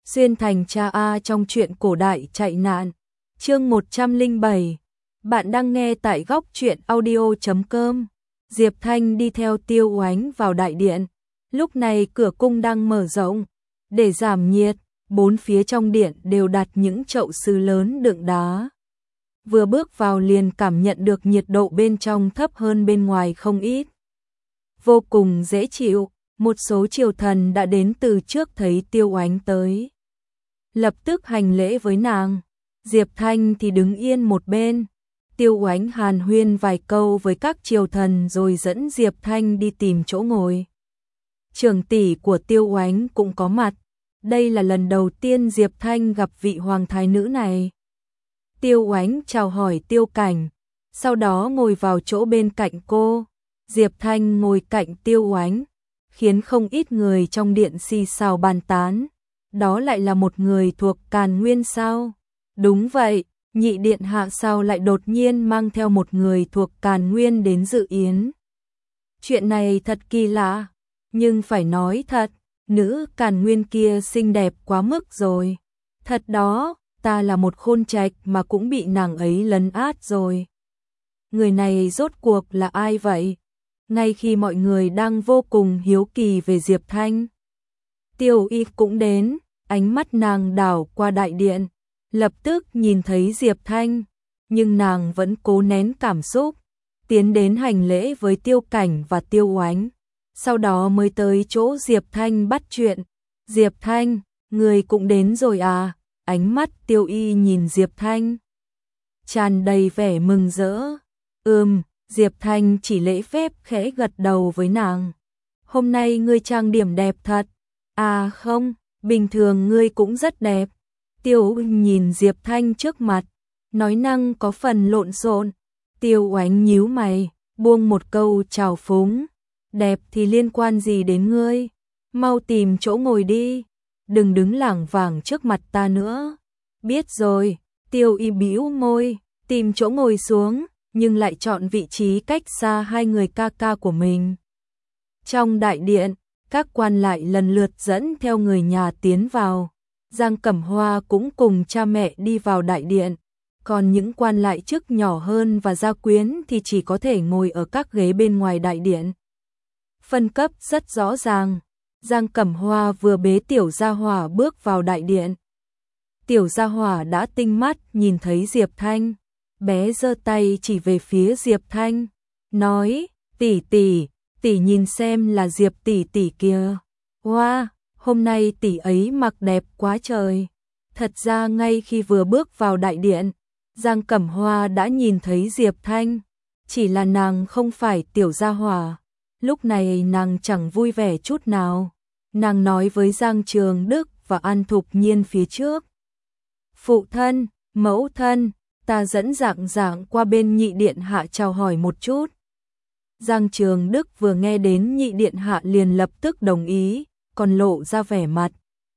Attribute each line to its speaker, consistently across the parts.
Speaker 1: Xuyên thành cha A trong truyện cổ đại chạy nạn. Chương 107. Bạn đang nghe tại góc truyện audio.com. Diệp Thanh đi theo Tiêu Oánh vào đại điện. Lúc này cửa cung đang mở rộng. Để giảm nhiệt, bốn phía trong điện đều đặt những chậu sứ lớn đựng đá. Vừa bước vào liền cảm nhận được nhiệt độ bên trong thấp hơn bên ngoài không ít. Vô cùng dễ chịu, một số triều thần đã đến từ trước thấy Tiêu Oánh tới. Lập tức hành lễ với nàng. Diệp Thanh thì đứng yên một bên. Tiêu Oánh hàn huyên vài câu với các triều thần rồi dẫn Diệp Thanh đi tìm chỗ ngồi. Trưởng tỷ của Tiêu Oánh cũng có mặt. Đây là lần đầu tiên Diệp Thanh gặp vị hoàng thái nữ này. Tiêu Oánh chào hỏi Tiêu Cảnh, sau đó ngồi vào chỗ bên cạnh cô. Diệp Thanh ngồi cạnh Tiêu Oánh, khiến không ít người trong điện xì xào bàn tán. Đó lại là một người thuộc Càn Nguyên sao? Đúng vậy, nhị điện hạ sao lại đột nhiên mang theo một người thuộc Càn Nguyên đến dự yến. Chuyện này thật kỳ lạ, nhưng phải nói thật, nữ Càn Nguyên kia xinh đẹp quá mức rồi. Thật đó, ta là một khôn trạch mà cũng bị nàng ấy lấn át rồi. Người này rốt cuộc là ai vậy? Ngay khi mọi người đang vô cùng hiếu kỳ về Diệp Thanh, Tiêu Y cũng đến, ánh mắt nàng đảo qua đại điện, lập tức nhìn thấy Diệp Thanh, nhưng nàng vẫn cố nén cảm xúc, tiến đến hành lễ với Tiêu Cảnh và Tiêu Oánh, sau đó mới tới chỗ Diệp Thanh bắt chuyện. Diệp Thanh, người cũng đến rồi à? Ánh mắt Tiêu Y nhìn Diệp Thanh, tràn đầy vẻ mừng rỡ. Diệp Thanh chỉ lễ phép khẽ gật đầu với nàng. Hôm nay ngươi trang điểm đẹp thật. À không, bình thường ngươi cũng rất đẹp. Tiêu nhìn Diệp Thanh trước mặt, nói năng có phần lộn xộn. Tiêu Oánh nhíu mày, buông một câu trào phúng. Đẹp thì liên quan gì đến ngươi? Mau tìm chỗ ngồi đi, đừng đứng lảng vảng trước mặt ta nữa. Biết rồi, Tiêu Y bĩu môi, tìm chỗ ngồi xuống, nhưng lại chọn vị trí cách xa hai người ca ca của mình. Trong đại điện, các quan lại lần lượt dẫn theo người nhà tiến vào. Giang Cẩm Hoa cũng cùng cha mẹ đi vào đại điện. Còn những quan lại chức nhỏ hơn và gia quyến thì chỉ có thể ngồi ở các ghế bên ngoài đại điện. Phân cấp rất rõ ràng. Giang Cẩm Hoa vừa bế Tiểu Gia Hỏa bước vào đại điện. Tiểu Gia Hỏa đã tinh mắt nhìn thấy Diệp Thanh. Bé giơ tay chỉ về phía Diệp Thanh, nói, tỷ tỷ, tỷ nhìn xem là Diệp tỷ tỷ kia. Wow, hôm nay tỷ ấy mặc đẹp quá trời. Thật ra ngay khi vừa bước vào đại điện, Giang Cẩm Hoa đã nhìn thấy Diệp Thanh, chỉ là nàng không phải Tiểu Gia Hỏa. Lúc này nàng chẳng vui vẻ chút nào. Nàng nói với Giang Trường Đức và An Thục Nhiên phía trước. Phụ thân, mẫu thân, ta dẫn dạng qua bên nhị điện hạ chào hỏi một chút. Giang Trường Đức vừa nghe đến nhị điện hạ liền lập tức đồng ý, còn lộ ra vẻ mặt.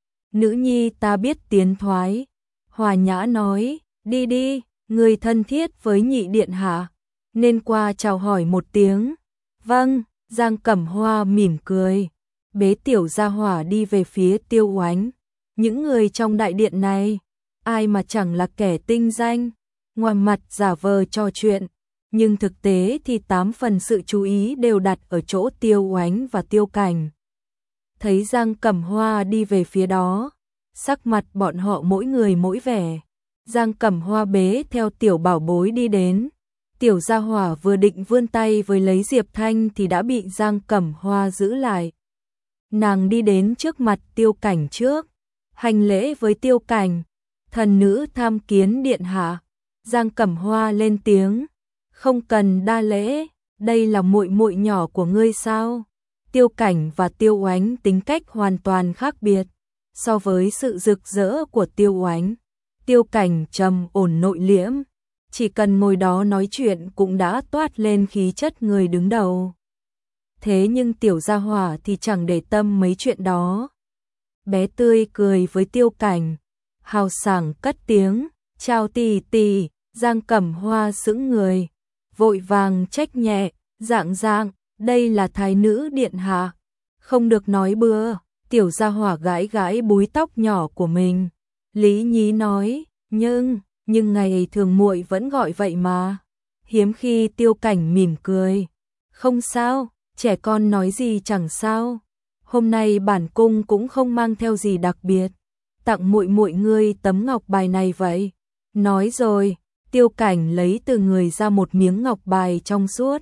Speaker 1: Nữ nhi ta biết tiến thoái. Hòa Nhã nói, đi đi, người thân thiết với nhị điện hạ, nên qua chào hỏi một tiếng. Vâng, Giang Cẩm Hoa mỉm cười, bế Tiểu Gia Hỏa đi về phía Tiêu Oánh. Những người trong đại điện này, ai mà chẳng là kẻ tinh danh. Ngoài mặt giả vờ trò chuyện, nhưng thực tế thì 8 phần sự chú ý đều đặt ở chỗ Tiêu Oánh và Tiêu Cảnh. Thấy Giang Cẩm Hoa đi về phía đó, sắc mặt bọn họ mỗi người mỗi vẻ. Giang Cẩm Hoa bế theo tiểu bảo bối đi đến. Tiểu Gia Hỏa vừa định vươn tay với lấy Diệp Thanh thì đã bị Giang Cẩm Hoa giữ lại. Nàng đi đến trước mặt Tiêu Cảnh trước, hành lễ với Tiêu Cảnh, thần nữ tham kiến điện hạ. Giang Cẩm Hoa lên tiếng, không cần đa lễ, đây là muội muội nhỏ của ngươi sao? Tiêu Cảnh và Tiêu Oánh tính cách hoàn toàn khác biệt. So với sự rực rỡ của Tiêu Oánh, Tiêu Cảnh trầm ổn nội liễm, chỉ cần ngồi đó nói chuyện cũng đã toát lên khí chất người đứng đầu. Thế nhưng Tiểu Gia Hỏa thì chẳng để tâm mấy chuyện đó. Bé tươi cười với Tiêu Cảnh, hào sảng cất tiếng, chào tỷ tỷ. Giang Cẩm Hoa sững người, vội vàng trách nhẹ, dạng, đây là thái nữ điện hạ, không được nói bừa, Tiểu gia hỏa gãi gãi búi tóc nhỏ của mình. Lý Nhí nói, nhưng ngày thường muội vẫn gọi vậy mà. Hiếm khi Tiêu Cảnh mỉm cười. Không sao, trẻ con nói gì chẳng sao. Hôm nay bản cung cũng không mang theo gì đặc biệt. Tặng muội muội ngươi tấm ngọc bài này vậy. Nói rồi, Tiêu Cảnh lấy từ người ra một miếng ngọc bài trong suốt.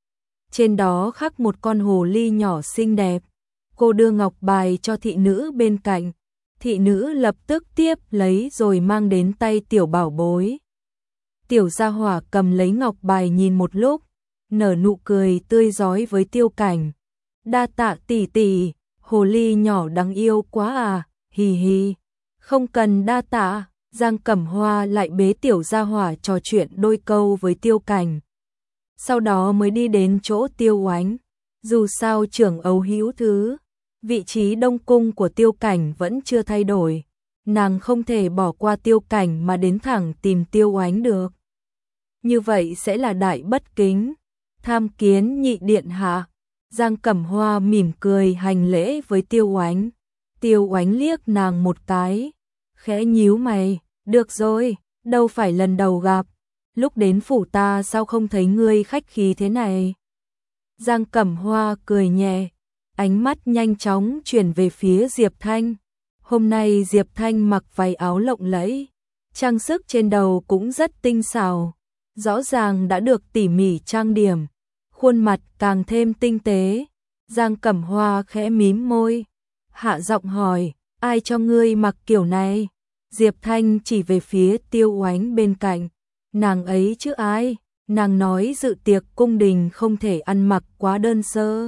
Speaker 1: Trên đó khắc một con hồ ly nhỏ xinh đẹp. Cô đưa ngọc bài cho thị nữ bên cạnh. Thị nữ lập tức tiếp lấy rồi mang đến tay tiểu bảo bối. Tiểu gia hỏa cầm lấy ngọc bài nhìn một lúc, nở nụ cười tươi rói với Tiêu Cảnh. Đa tạ tỷ tỷ, hồ ly nhỏ đáng yêu quá à, hì hì. Không cần đa tạ, Giang Cẩm Hoa lại bế tiểu gia hỏa trò chuyện đôi câu với Tiêu Cảnh. Sau đó mới đi đến chỗ Tiêu Oánh. Dù sao trưởng Âu Hữu Thứ, vị trí đông cung của Tiêu Cảnh vẫn chưa thay đổi. Nàng không thể bỏ qua Tiêu Cảnh mà đến thẳng tìm Tiêu Oánh được. Như vậy sẽ là đại bất kính. Tham kiến nhị điện hạ. Giang Cẩm Hoa mỉm cười hành lễ với Tiêu Oánh. Tiêu Oánh liếc nàng một cái, khẽ nhíu mày, được rồi, đâu phải lần đầu gặp. Lúc đến phủ ta sao không thấy ngươi khách khí thế này? Giang Cẩm Hoa cười nhẹ, ánh mắt nhanh chóng chuyển về phía Diệp Thanh. Hôm nay Diệp Thanh mặc váy áo lộng lẫy, trang sức trên đầu cũng rất tinh xảo, rõ ràng đã được tỉ mỉ trang điểm, khuôn mặt càng thêm tinh tế. Giang Cẩm Hoa khẽ mím môi, hạ giọng hỏi, ai cho ngươi mặc kiểu này? Diệp Thanh chỉ về phía Tiêu Oánh bên cạnh, nàng ấy chứ ai? Nàng nói dự tiệc cung đình không thể ăn mặc quá đơn sơ.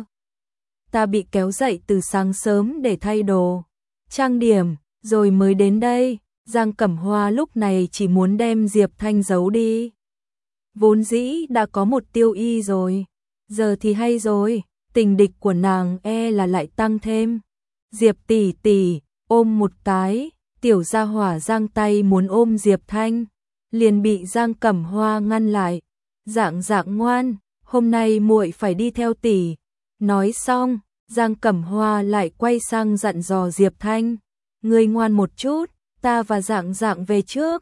Speaker 1: Ta bị kéo dậy từ sáng sớm để thay đồ, trang điểm, rồi mới đến đây. Giang Cẩm Hoa lúc này chỉ muốn đem Diệp Thanh giấu đi. Vốn dĩ đã có một Tiêu Y rồi, giờ thì hay rồi, tình địch của nàng là lại tăng thêm. Diệp tỷ tỷ, ôm một cái. Tiểu gia hỏa giang tay muốn ôm Diệp Thanh, liền bị Giang Cẩm Hoa ngăn lại. Dạng ngoan, hôm nay muội phải đi theo tỷ. Nói xong, Giang Cẩm Hoa lại quay sang dặn dò Diệp Thanh, ngươi ngoan một chút, ta và dạng về trước.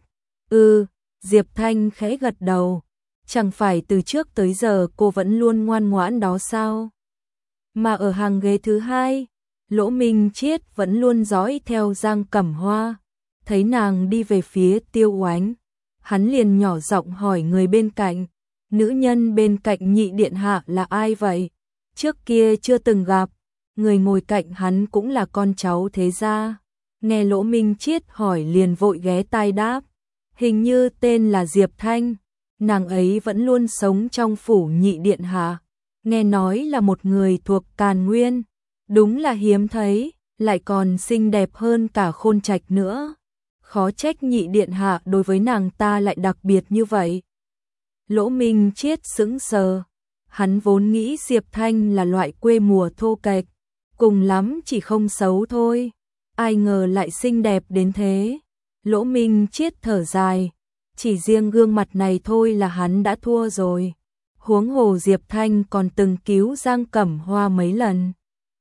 Speaker 1: Diệp Thanh khẽ gật đầu. Chẳng phải từ trước tới giờ cô vẫn luôn ngoan ngoãn đó sao? Mà ở hàng ghế thứ hai, Lỗ Minh Chiết vẫn luôn dõi theo Giang Cẩm Hoa. Thấy nàng đi về phía Tiêu Oánh, hắn liền nhỏ giọng hỏi người bên cạnh, nữ nhân bên cạnh nhị điện hạ là ai vậy? Trước kia chưa từng gặp, người ngồi cạnh hắn cũng là con cháu thế gia. Nghe Lỗ Minh Chiết hỏi liền vội ghé tai đáp, hình như tên là Diệp Thanh, nàng ấy vẫn luôn sống trong phủ nhị điện hạ. Nghe nói là một người thuộc Càn Nguyên, đúng là hiếm thấy, lại còn xinh đẹp hơn cả Khôn Trạch nữa. Khó trách nhị điện hạ đối với nàng ta lại đặc biệt như vậy. Lỗ Minh Chiết sững sờ, hắn vốn nghĩ Diệp Thanh là loại quê mùa thô kệch, cùng lắm chỉ không xấu thôi, ai ngờ lại xinh đẹp đến thế. Lỗ Minh Chiết thở dài, chỉ riêng gương mặt này thôi là hắn đã thua rồi. Huống hồ Diệp Thanh còn từng cứu Giang Cẩm Hoa mấy lần.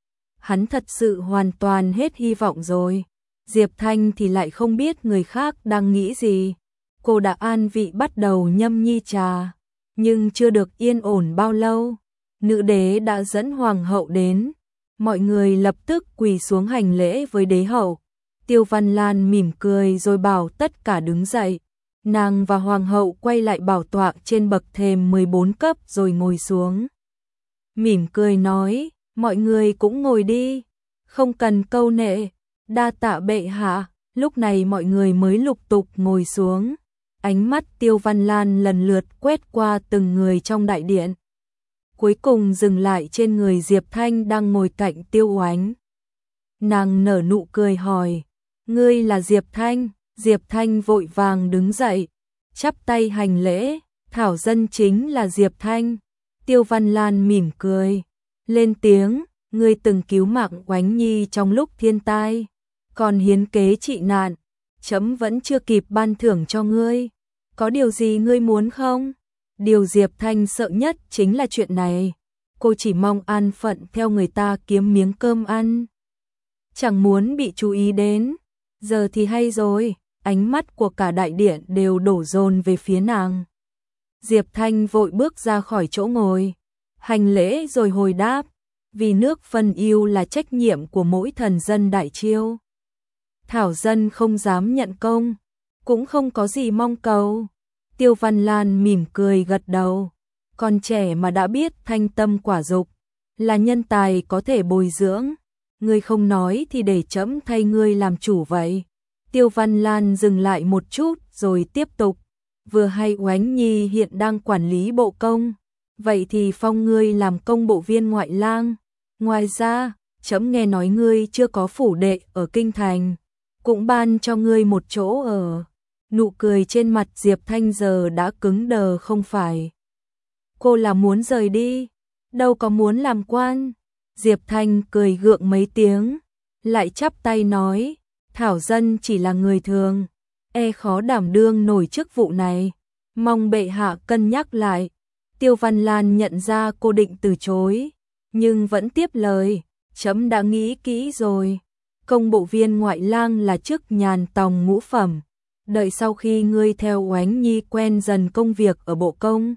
Speaker 1: Hắn thật sự hoàn toàn hết hy vọng rồi. Diệp Thanh thì lại không biết người khác đang nghĩ gì. Cô đã an vị bắt đầu nhâm nhi trà, nhưng chưa được yên ổn bao lâu, nữ đế đã dẫn hoàng hậu đến. Mọi người lập tức quỳ xuống hành lễ với đế hậu. Tiêu Văn Lan mỉm cười rồi bảo tất cả đứng dậy. Nàng và hoàng hậu quay lại bảo tọa trên bậc thềm 14 cấp rồi ngồi xuống. Mỉm cười nói, mọi người cũng ngồi đi, không cần câu nệ, đa tạ bệ hạ. Lúc này mọi người mới lục tục ngồi xuống. Ánh mắt Tiêu Văn Lan lần lượt quét qua từng người trong đại điện, cuối cùng dừng lại trên người Diệp Thanh đang ngồi cạnh Tiêu Oánh. Nàng nở nụ cười hỏi, ngươi là Diệp Thanh? Diệp Thanh vội vàng đứng dậy, chắp tay hành lễ, thảo dân chính là Diệp Thanh. Tiêu Văn Lan mỉm cười, lên tiếng, ngươi từng cứu mạng Oánh Nhi trong lúc thiên tai, còn hiến kế trị nạn, chấm vẫn chưa kịp ban thưởng cho ngươi. Có điều gì ngươi muốn không? Điều Diệp Thanh sợ nhất chính là chuyện này. Cô chỉ mong an phận theo người ta kiếm miếng cơm ăn. chẳng muốn bị chú ý đến. Giờ thì hay rồi, ánh mắt của cả đại điện đều đổ dồn về phía nàng. Diệp Thanh vội bước ra khỏi chỗ ngồi, hành lễ rồi hồi đáp, vì nước phân ưu là trách nhiệm của mỗi thần dân Đại Chiêu. Thảo dân không dám nhận công, cũng không có gì mong cầu. Tiêu Văn Lan mỉm cười gật đầu, con trẻ mà đã biết thanh tâm quả dục, là nhân tài có thể bồi dưỡng. Ngươi không nói thì để trẫm thay ngươi làm chủ vậy. Tiêu Văn Lan dừng lại một chút rồi tiếp tục, vừa hay Oánh Nhi hiện đang quản lý bộ công, vậy thì phong ngươi làm công bộ viên ngoại lang. Ngoài ra, trẫm nghe nói ngươi chưa có phủ đệ ở kinh thành, cũng ban cho ngươi một chỗ ở. Nụ cười trên mặt Diệp Thanh giờ đã cứng đờ không phải. Cô là muốn rời đi, đâu có muốn làm quan. Diệp Thanh cười gượng mấy tiếng, lại chắp tay nói, Thảo dân chỉ là người thường, khó đảm đương nổi chức vụ này, mong bệ hạ cân nhắc lại. Tiêu Văn Lan nhận ra cô định từ chối, nhưng vẫn tiếp lời, trẫm đã nghĩ kỹ rồi, công bộ viên ngoại lang là chức nhàn tòng ngũ phẩm, đợi sau khi ngươi theo Oánh Nhi quen dần công việc ở bộ công,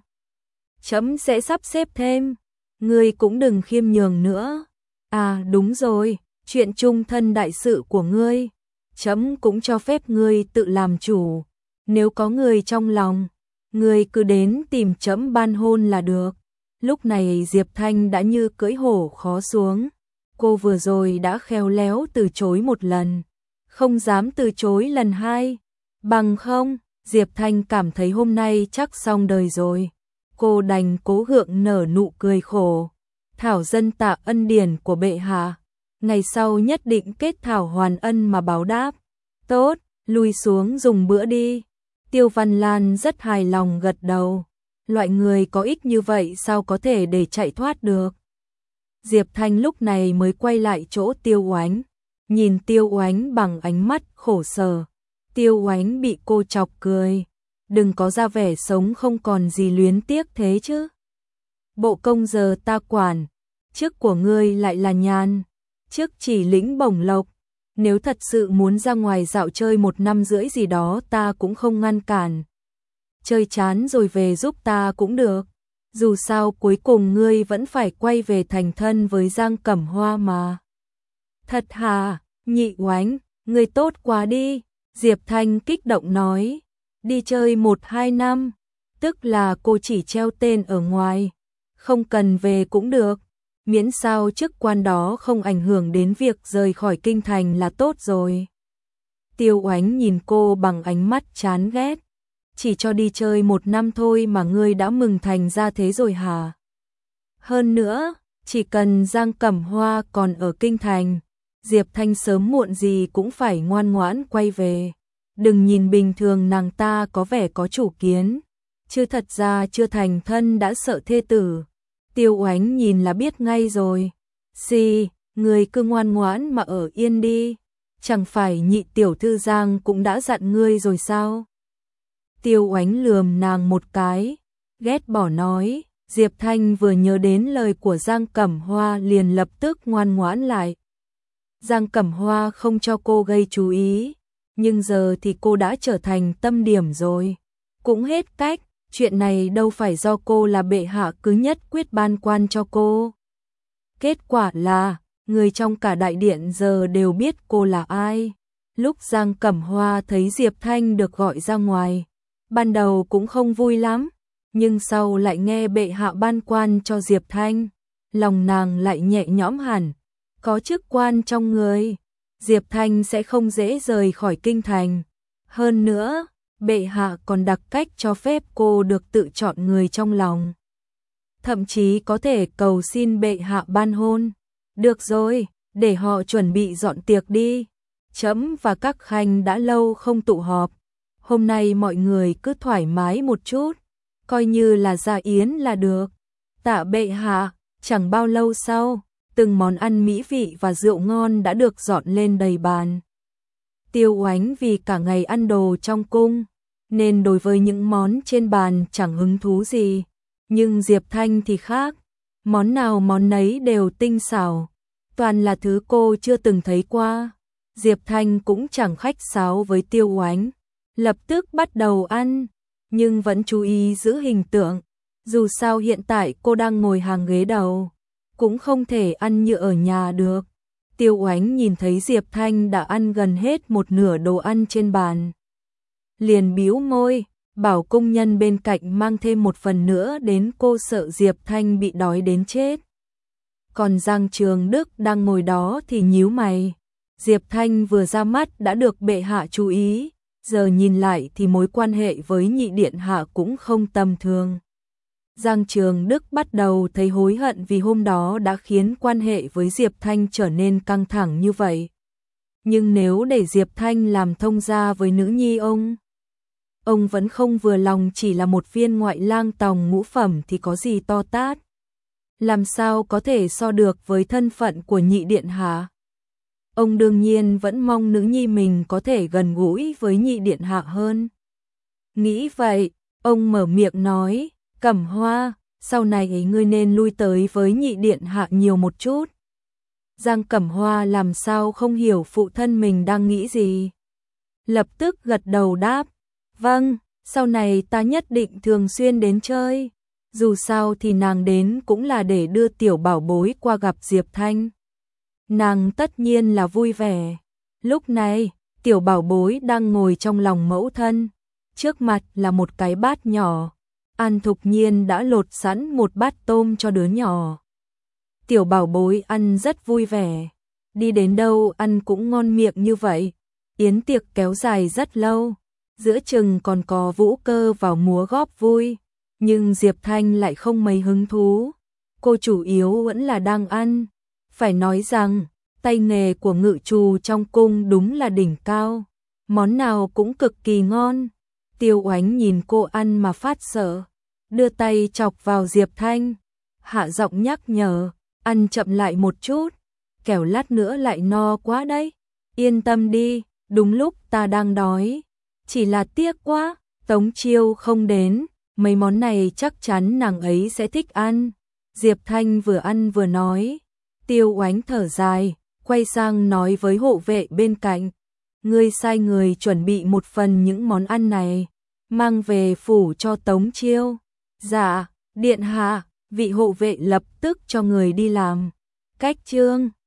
Speaker 1: trẫm sẽ sắp xếp thêm. Ngươi cũng đừng khiêm nhường nữa. À đúng rồi, chuyện chung thân đại sự của ngươi, trẫm cũng cho phép ngươi tự làm chủ. Nếu có người trong lòng, ngươi cứ đến tìm trẫm ban hôn là được. Lúc này Diệp Thanh đã như cưỡi hổ khó xuống. Cô vừa rồi đã khéo léo từ chối một lần, không dám từ chối lần hai. Bằng không, Diệp Thanh cảm thấy hôm nay chắc xong đời rồi. Cô đành cố gượng nở nụ cười khổ. Thảo dân tạ ân điển của bệ hạ, ngày sau nhất định kết thảo hoàn ân mà báo đáp. Tốt, lui xuống dùng bữa đi. Tiêu Văn Lan rất hài lòng gật đầu. Loại người có ích như vậy sao có thể để chạy thoát được. Diệp Thanh lúc này mới quay lại chỗ Tiêu Oánh, nhìn Tiêu Oánh bằng ánh mắt khổ sở. Tiêu Oánh bị cô chọc cười. Đừng có ra vẻ sống không còn gì luyến tiếc thế chứ. Bộ công giờ ta quản, chức của ngươi lại là nhàn, chức chỉ lĩnh bổng lộc. Nếu thật sự muốn ra ngoài dạo chơi 1 năm rưỡi gì đó ta cũng không ngăn cản. Chơi chán rồi về giúp ta cũng được. Dù sao cuối cùng ngươi vẫn phải quay về thành thân với Giang Cẩm Hoa mà. Thật hả, Nhị Oánh, ngươi tốt quá đi. Diệp Thanh kích động nói. Đi chơi 1-2 năm, tức là cô chỉ treo tên ở ngoài, không cần về cũng được, miễn sao chức quan đó không ảnh hưởng đến việc rời khỏi kinh thành là tốt rồi. Tiêu Oánh nhìn cô bằng ánh mắt chán ghét, chỉ cho đi chơi 1 năm thôi mà ngươi đã mừng thành ra thế rồi hả? Hơn nữa, chỉ cần Giang Cẩm Hoa còn ở kinh thành, Diệp Thanh sớm muộn gì cũng phải ngoan ngoãn quay về. Đừng nhìn bình thường nàng ta có vẻ có chủ kiến, chứ thật ra chưa thành thân đã sợ thê tử. Tiêu Oánh nhìn là biết ngay rồi. Người cứ ngoan ngoãn mà ở yên đi, chẳng phải nhị tiểu thư Giang cũng đã dặn ngươi rồi sao? Tiêu Oánh lườm nàng một cái, ghét bỏ nói. Diệp Thanh vừa nhớ đến lời của Giang Cẩm Hoa liền lập tức ngoan ngoãn lại. Giang Cẩm Hoa không cho cô gây chú ý, nhưng giờ thì cô đã trở thành tâm điểm rồi. Cũng hết cách, chuyện này đâu phải do cô là bệ hạ cứ nhất quyết ban quan cho cô. Kết quả là, người trong cả đại điện giờ đều biết cô là ai. Lúc Giang Cẩm Hoa thấy Diệp Thanh được gọi ra ngoài, ban đầu cũng không vui lắm, nhưng sau lại nghe bệ hạ ban quan cho Diệp Thanh, lòng nàng lại nhẹ nhõm hẳn, có chức quan trong người, Diệp Thanh sẽ không dễ rời khỏi kinh thành. Hơn nữa, bệ hạ còn đặc cách cho phép cô được tự chọn người trong lòng. Thậm chí có thể cầu xin bệ hạ ban hôn. Được rồi, để họ chuẩn bị dọn tiệc đi. Trẫm và các khanh đã lâu không tụ họp. Hôm nay mọi người cứ thoải mái một chút, coi như là gia yến là được. Tạ bệ hạ, chẳng bao lâu sau, từng món ăn mỹ vị và rượu ngon đã được dọn lên đầy bàn. Tiêu Oánh vì cả ngày ăn đồ trong cung, nên đối với những món trên bàn chẳng hứng thú gì. Nhưng Diệp Thanh thì khác, món nào món nấy đều tinh xảo. toàn là thứ cô chưa từng thấy qua. Diệp Thanh cũng chẳng khách sáo với Tiêu Oánh, lập tức bắt đầu ăn, nhưng vẫn chú ý giữ hình tượng. Dù sao hiện tại cô đang ngồi hàng ghế đầu, cũng không thể ăn như ở nhà được. Tiêu Oánh nhìn thấy Diệp Thanh đã ăn gần hết một nửa đồ ăn trên bàn, liền bĩu môi, bảo công nhân bên cạnh mang thêm một phần nữa đến, cô sợ Diệp Thanh bị đói đến chết. Còn Giang Trường Đức đang ngồi đó thì nhíu mày. Diệp Thanh vừa ra mắt đã được bệ hạ chú ý, giờ nhìn lại thì mối quan hệ với nhị điện hạ cũng không tầm thường. Giang Trường Đức bắt đầu thấy hối hận vì hôm đó đã khiến quan hệ với Diệp Thanh trở nên căng thẳng như vậy. Nhưng nếu để Diệp Thanh làm thông gia với nữ nhi ông vẫn không vừa lòng, chỉ là một viên ngoại lang tòng ngũ phẩm thì có gì to tát. Làm sao có thể so được với thân phận của nhị điện hạ. Ông đương nhiên vẫn mong nữ nhi mình có thể gần gũi với nhị điện hạ hơn. Nghĩ vậy, ông mở miệng nói, Cẩm Hoa, sau này ngươi nên lui tới với nhị điện hạ nhiều một chút. Giang Cẩm Hoa làm sao không hiểu phụ thân mình đang nghĩ gì. Lập tức gật đầu đáp, vâng, sau này ta nhất định thường xuyên đến chơi. Dù sao thì nàng đến cũng là để đưa tiểu bảo bối qua gặp Diệp Thanh. Nàng tất nhiên là vui vẻ. Lúc này, tiểu bảo bối đang ngồi trong lòng mẫu thân. Trước mặt là một cái bát nhỏ. An Thục Nhiên đã lột sẵn một bát tôm cho đứa nhỏ. Tiểu bảo bối ăn rất vui vẻ. Đi đến đâu ăn cũng ngon miệng như vậy. Yến tiệc kéo dài rất lâu. Giữa chừng còn có Vũ Cơ vào múa góp vui. Nhưng Diệp Thanh lại không mấy hứng thú. Cô chủ yếu vẫn là đang ăn. Phải nói rằng, tay nghề của ngự trù trong cung đúng là đỉnh cao. Món nào cũng cực kỳ ngon. Tiêu Oánh nhìn cô ăn mà phát sợ. Đưa tay chọc vào Diệp Thanh. Hạ giọng nhắc nhở, ăn chậm lại một chút. Kẻo lát nữa lại no quá đấy. Yên tâm đi, đúng lúc ta đang đói. Chỉ là tiếc quá, Tống Chiêu không đến. Mấy món này chắc chắn nàng ấy sẽ thích ăn. Diệp Thanh vừa ăn vừa nói. Tiêu Oánh thở dài, quay sang nói với hộ vệ bên cạnh. Ngươi sai người chuẩn bị một phần những món ăn này, mang về phủ cho Tống Chiêu. Dạ, điện hạ, vị hộ vệ lập tức cho người đi làm. Cách chương